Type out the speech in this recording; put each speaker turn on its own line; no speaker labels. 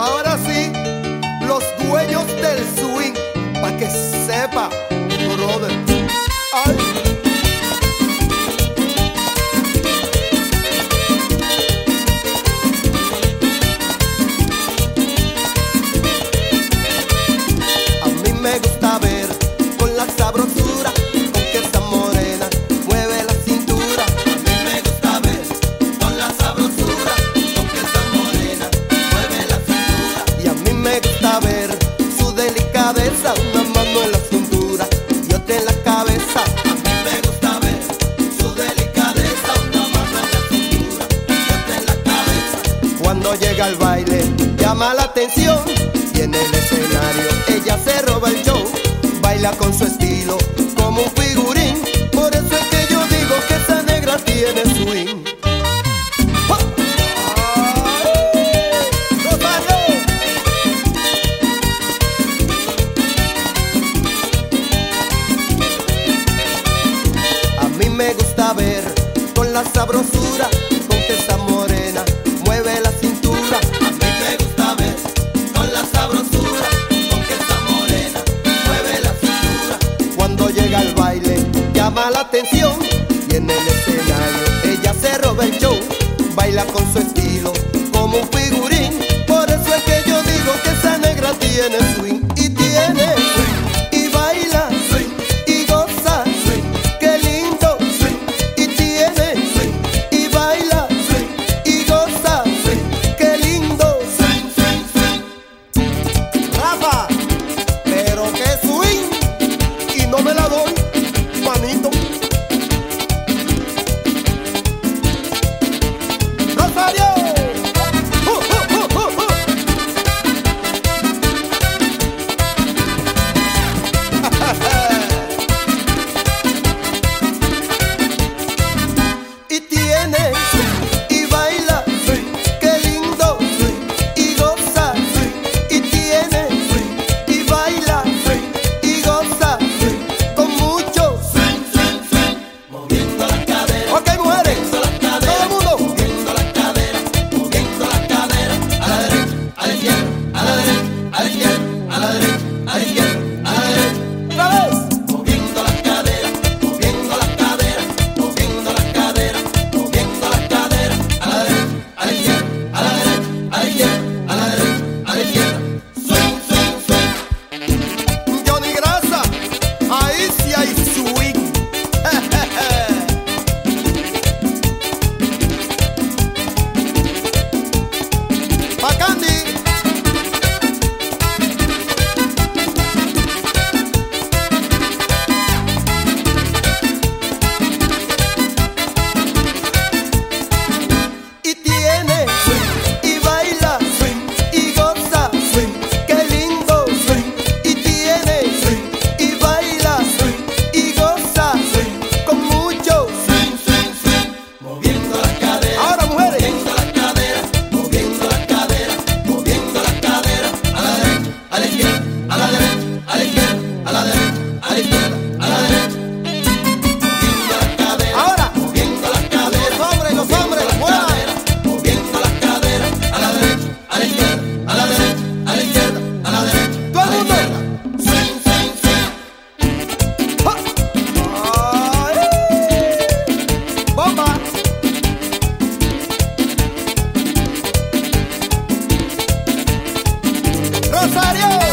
Ahora sí, los dueños del swing, pa' que sepa, brother. Ay. A mí me gusta ver con la sabrosura con que esa morena mueve la cintura.
A mí me gusta ver con la sabrosura con que esa morena mueve la cintura.
Y a mí me gusta ver su delicadeza, una mano en la cintura y otra en la cabeza.
A mí me gusta ver su delicadeza, una mano en la cintura y otra en la cabeza.
Cuando llega al baile llama la atención y en el escenario ella se roba el show. Baila con su estilo como un figurín, por eso es que yo digo que esa negra tiene swing. ¡Oh! ¡Ay! ¡Rosario! A mí me gusta ver con la sabrosura con que esa morena mueve la cintura.
A mí me gusta ver con la sabrosura con que esa morena mueve la cintura.
Cuando llega al baile llama la atención y en el escenario ella se roba el show. Baila con su estilo como un figurín, por eso es que yo digo que esa negra tiene swing. Y tiene swing, y baila
Swing,
y goza
swing,
qué lindo.
swing,
Y tiene
swing,
y baila
swing,
y goza
swing,
qué lindo.
swing, swing, swing.
Rafa, pero qué swing, y no me la doy, manito. Rosario. Y tiene y baila, qué lindo, y goza, y tiene y baila, y goza, con mucho.
Swing, swing, swing, moviendo las caderas.
Ok, mujeres, todo el mundo.
Moviendo las caderas, moviendo las caderas. A la derecha, a la izquierda, a la derecha, a la izquierda, a la derecha, a la izquierda, a la derecha.
Otra vez.
Moviendo las caderas, moviendo las caderas, moviendo las caderas, moviendo las caderas. A la derecha, a la izquierda, a la derecha, a la izquierda, a la derecha, a la izquierda. Swing, swing, swing.
Johnny Grasa, ahí sí hay swing. Pa' Candy. Y tiene y baila y goza, qué lindo. Y tiene y baila y goza con mucho.
Swing, swing, swing, moviendo las caderas.
Ahora, mujeres.
Moviendo las caderas, moviendo las caderas, moviendo las caderas. A la derecha, a la izquierda, a la derecha, a la izquierda, a la derecha, a la izquierda, a la derecha. Moviendo las caderas,
Ahora.
moviendo las caderas.
Los hombres, muevan.
Moviendo las caderas, a la derecha, a la izquierda, a la derecha, a la izquierda, a la derecha.
Todo el mundo.
Swing, swing, swing.
Ay. Bomba. Rosario.